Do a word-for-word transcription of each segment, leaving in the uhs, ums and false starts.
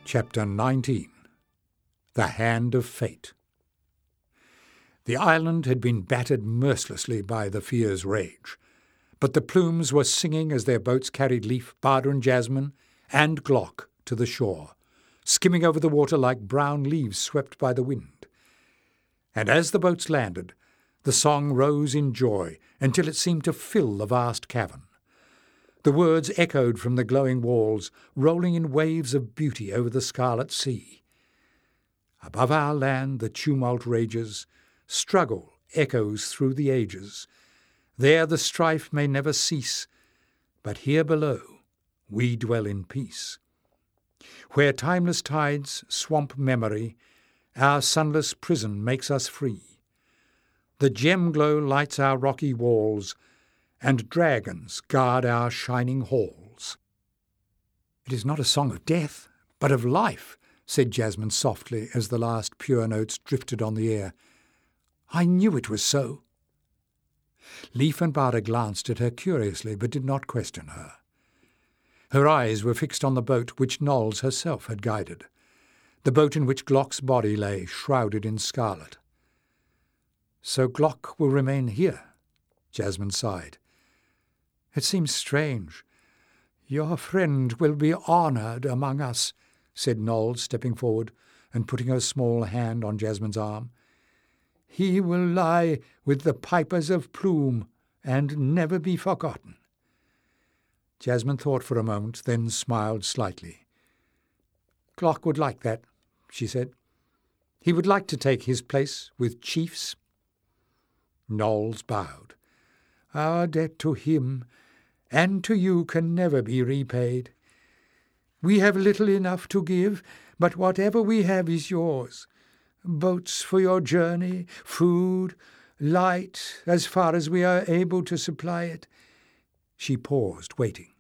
Chapter nineteen. The Hand of Fate. The island had been battered mercilessly by the Fear's rage, but the Plumes were singing as their boats carried Leif, Barda and Jasmine, and Glock to the shore, skimming over the water like brown leaves swept by the wind. And as the boats landed, the song rose in joy until it seemed to fill the vast cavern. The words echoed from the glowing walls, rolling in waves of beauty over the scarlet sea. Above our land the tumult rages, struggle echoes through the ages. There the strife may never cease, but here below we dwell in peace. Where timeless tides swamp memory, our sunless prison makes us free. The gem glow lights our rocky walls, and dragons guard our shining halls. "It is not a song of death, but of life," said Jasmine softly as the last pure notes drifted on the air. "I knew it was so." Leif and Barda glanced at her curiously, but did not question her. Her eyes were fixed on the boat which Knowles herself had guided, the boat in which Glock's body lay, shrouded in scarlet. "So Glock will remain here," Jasmine sighed. "It seems strange." "Your friend will be honoured among us," said Knowles, stepping forward and putting her small hand on Jasmine's arm. "He will lie with the pipers of Plume and never be forgotten." Jasmine thought for a moment, then smiled slightly. "Glock would like that," she said. "He would like to take his place with chiefs." Knowles bowed. "Our debt to him and to you can never be repaid. We have little enough to give, but whatever we have is yours. Boats for your journey, food, light, as far as we are able to supply it." She paused, waiting.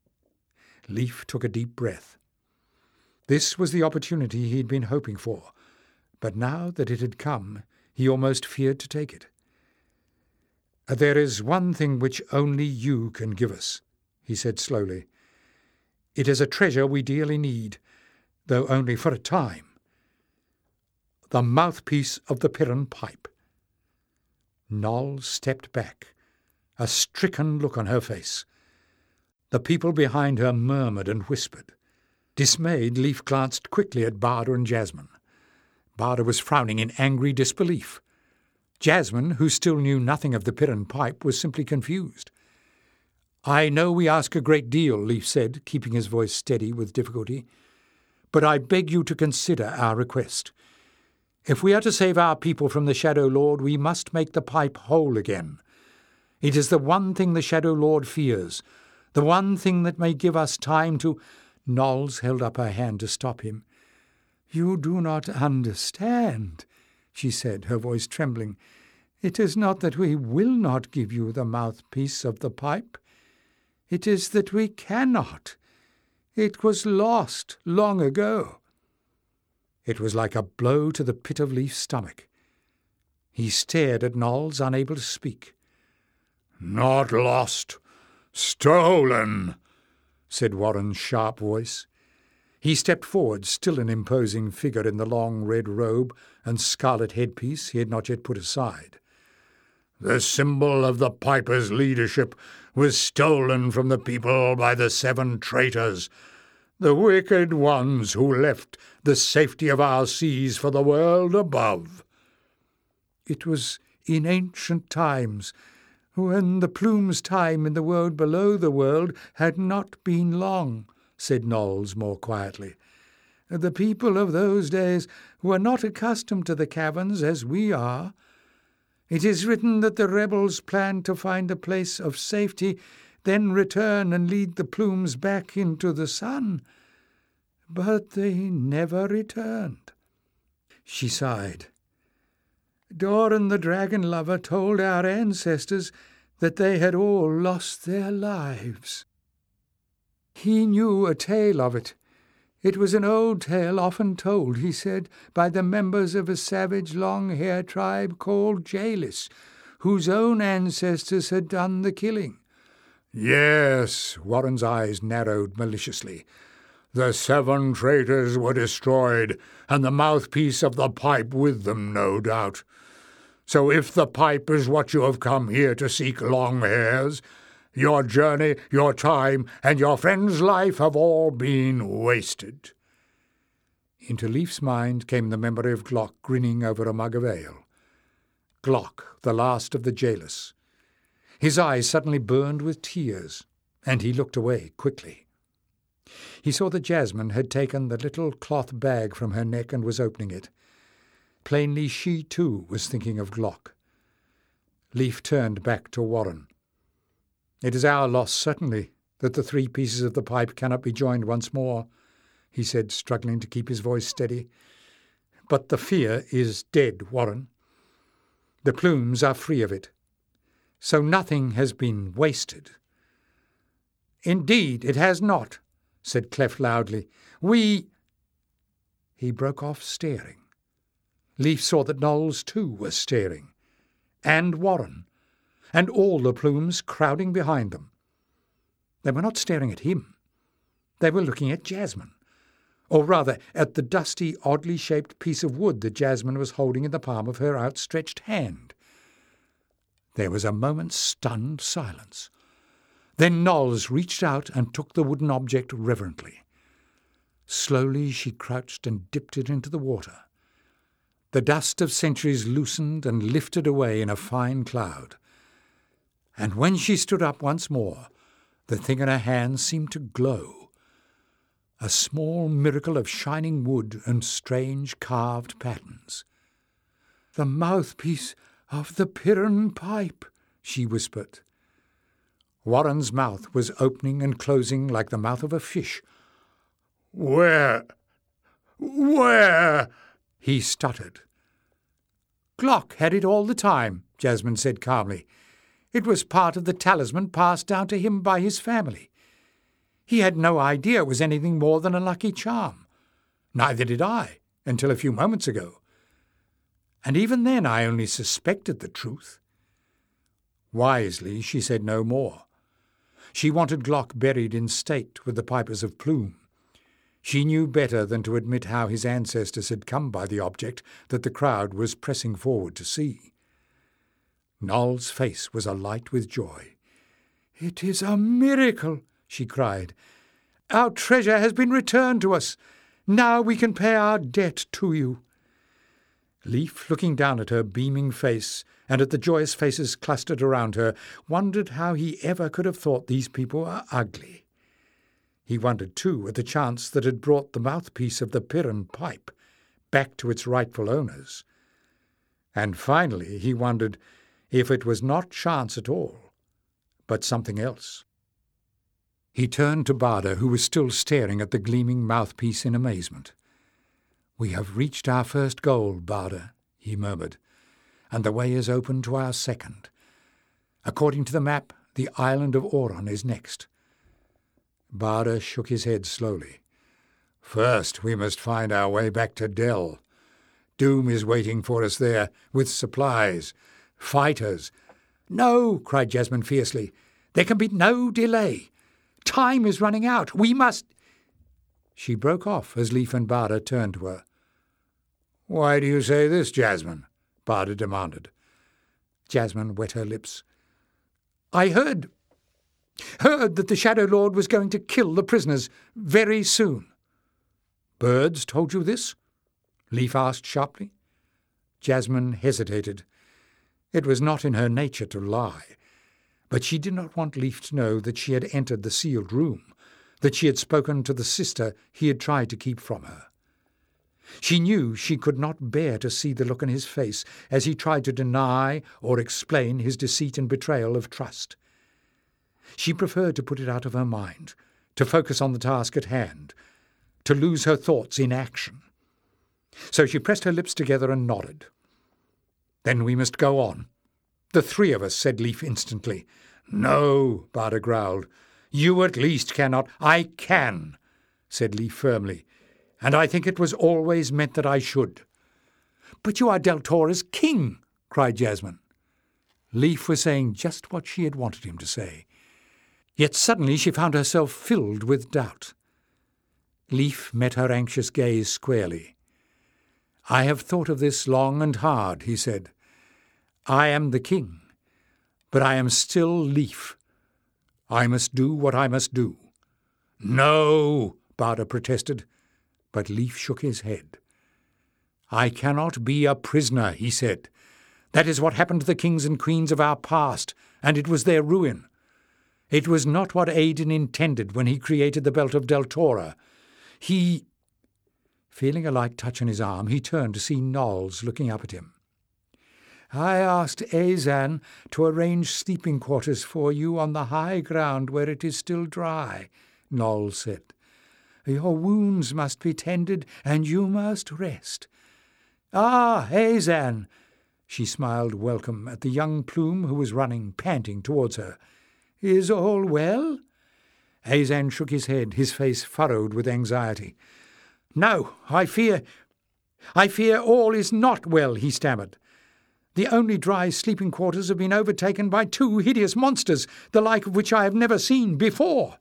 Leif took a deep breath. This was the opportunity he had been hoping for, but now that it had come, he almost feared to take it. "There is one thing which only you can give us," he said slowly. "It is a treasure we dearly need, though only for a time. The mouthpiece of the Piran pipe." Knowles stepped back, a stricken look on her face. The people behind her murmured and whispered. Dismayed, Leif glanced quickly at Barda and Jasmine. Barda was frowning in angry disbelief. Jasmine, who still knew nothing of the Piran pipe, was simply confused. "I know we ask a great deal," Leif said, keeping his voice steady with difficulty, "but I beg you to consider our request. If we are to save our people from the Shadow Lord, we must make the pipe whole again. It is the one thing the Shadow Lord fears, the one thing that may give us time to—" Knowles held up her hand to stop him. "You do not understand," she said, her voice trembling. "It is not that we will not give you the mouthpiece of the pipe. It is that we cannot. It was lost long ago." It was like a blow to the pit of Leif's stomach. He stared at Knowles, unable to speak. "Not lost, stolen," said Warren's sharp voice. He stepped forward, still an imposing figure in the long red robe and scarlet headpiece he had not yet put aside. "The symbol of the Piper's leadership was stolen from the people by the seven traitors, the wicked ones who left the safety of our seas for the world above." "It was in ancient times, when the Plume's time in the world below the world had not been long," said Knowles more quietly. "The people of those days were not accustomed to the caverns as we are. It is written that the rebels planned to find a place of safety, then return and lead the Plumes back into the sun. But they never returned." She sighed. "Doran the dragon lover told our ancestors that they had all lost their lives. He knew a tale of it. It was an old tale often told, he said, by the members of a savage long-hair tribe called Jalis, whose own ancestors had done the killing." "Yes," Warren's eyes narrowed maliciously. The seven traitors were destroyed, and the mouthpiece of the pipe with them, no doubt. So if the pipe is what you have come here to seek, long hairs, your journey, your time, and your friend's life have all been wasted." Into Leif's mind came the memory of Glock grinning over a mug of ale. Glock, the last of the jailers. His eyes suddenly burned with tears, and he looked away quickly. He saw that Jasmine had taken the little cloth bag from her neck and was opening it. Plainly she, too, was thinking of Glock. Leif turned back to Warren. "It is our loss, certainly, that the three pieces of the pipe cannot be joined once more," he said, struggling to keep his voice steady. "But the fear is dead, Warren. The plumes are free of it. So nothing has been wasted." "Indeed, it has not," said Clef loudly. "We—" He broke off, staring. Leif saw that Knowles too was staring, and Warren, and all the plumes crowding behind them. They were not staring at him. They were looking at Jasmine, or rather at the dusty, oddly shaped piece of wood that Jasmine was holding in the palm of her outstretched hand. There was a moment's stunned silence. Then Knowles reached out and took the wooden object reverently. Slowly she crouched and dipped it into the water. The dust of centuries loosened and lifted away in a fine cloud. And when she stood up once more, the thing in her hand seemed to glow. A small miracle of shining wood and strange carved patterns. "The mouthpiece of the Piran pipe," she whispered. Warren's mouth was opening and closing like the mouth of a fish. "Where? Where?" he stuttered. "Glock had it all the time," Jasmine said calmly. "It was part of the talisman passed down to him by his family. He had no idea it was anything more than a lucky charm. Neither did I, until a few moments ago. And even then I only suspected the truth." Wisely, she said no more. She wanted Glock buried in state with the Pipers of Plume. She knew better than to admit how his ancestors had come by the object that the crowd was pressing forward to see. Knowles' face was alight with joy. "It is a miracle," she cried. "Our treasure has been returned to us. Now we can pay our debt to you." Leif, looking down at her beaming face and at the joyous faces clustered around her, wondered how he ever could have thought these people were ugly. He wondered, too, at the chance that had brought the mouthpiece of the Piran pipe back to its rightful owners. And finally he wondered if it was not chance at all, but something else. He turned to Bada, who was still staring at the gleaming mouthpiece in amazement. "We have reached our first goal, Bada," he murmured, "and the way is open to our second. According to the map, the island of Oran is next." Bada shook his head slowly. "First we must find our way back to Del. Doom is waiting for us there, with supplies, fighters." "No," cried Jasmine fiercely. "There can be no delay. Time is running out. We must—" She broke off as Leif and Bada turned to her. "Why do you say this, Jasmine?" Bada demanded. Jasmine wet her lips. "I heard... heard that the Shadow Lord was going to kill the prisoners very soon." "Birds told you this?" Leif asked sharply. Jasmine hesitated. It was not in her nature to lie, but she did not want Leif to know that she had entered the sealed room, that she had spoken to the sister he had tried to keep from her. She knew she could not bear to see the look on his face as he tried to deny or explain his deceit and betrayal of trust. She preferred to put it out of her mind, to focus on the task at hand, to lose her thoughts in action. So she pressed her lips together and nodded. "Then we must go on. The three of us," said Leif instantly. "No," Bada growled. "You at least cannot." "I can," said Leif firmly, "and I think it was always meant that I should." "But you are Deltora's king," cried Jasmine. Leif was saying just what she had wanted him to say. Yet suddenly she found herself filled with doubt. Leif met her anxious gaze squarely. "I have thought of this long and hard," he said. "I am the king, but I am still Leif. I must do what I must do." "No," Bada protested, but Leif shook his head. "I cannot be a prisoner," he said. "That is what happened to the kings and queens of our past, and it was their ruin. It was not what Aiden intended when he created the Belt of Deltora. He—" Feeling a light touch on his arm, he turned to see Knowles looking up at him. "I asked Azan to arrange sleeping quarters for you on the high ground where it is still dry," Knowles said. "Your wounds must be tended, and you must rest. Ah, Azan!" She smiled welcome at the young plume who was running, panting, towards her. "Is all well?" Azan shook his head, his face furrowed with anxiety. "No, I fear, I fear all is not well," he stammered. "The only dry sleeping quarters have been overtaken by two hideous monsters, the like of which I have never seen before."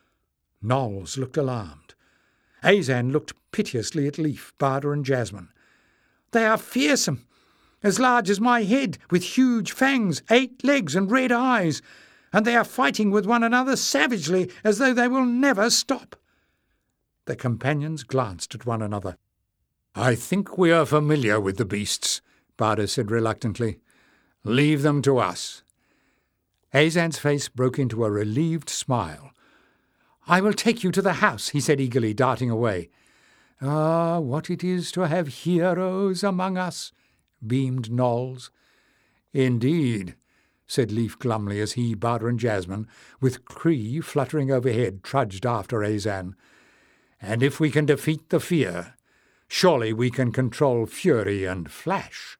Knowles looked alarmed. Azan looked piteously at Leif, Bada and Jasmine. "They are fearsome, as large as my head, with huge fangs, eight legs and red eyes, and they are fighting with one another savagely, as though they will never stop." The companions glanced at one another. "I think we are familiar with the beasts," Bada said reluctantly. "Leave them to us." Azan's face broke into a relieved smile. "I will take you to the house," he said eagerly, darting away. "Ah, what it is to have heroes among us," beamed Knowles. "Indeed," said Leif glumly as he, Bada and Jasmine, with Cree fluttering overhead, trudged after Azan. "And if we can defeat the fear, surely we can control fury and flash."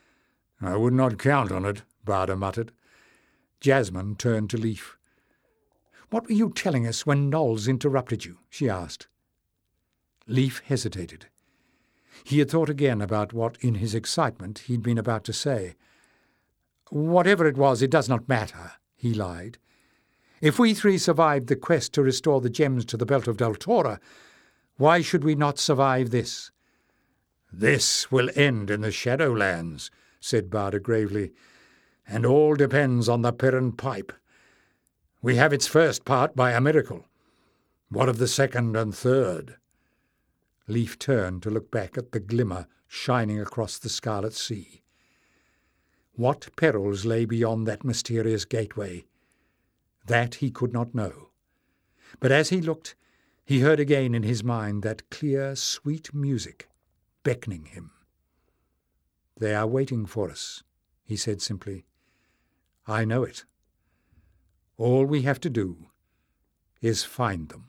"I would not count on it," Bada muttered. Jasmine turned to Leif. "What were you telling us when Knowles interrupted you?" she asked. Leif hesitated. He had thought again about what, in his excitement, he'd been about to say. "Whatever it was, it does not matter," he lied. "If we three survived the quest to restore the gems to the Belt of Deltora, why should we not survive this?" "This will end in the Shadowlands," said Bada gravely, "and all depends on the Piran Pipe. We have its first part by a miracle. What of the second and third?" Leif turned to look back at the glimmer shining across the Scarlet Sea. What perils lay beyond that mysterious gateway? That he could not know. But as he looked, he heard again in his mind that clear, sweet music beckoning him. "They are waiting for us," he said simply. "I know it. All we have to do is find them."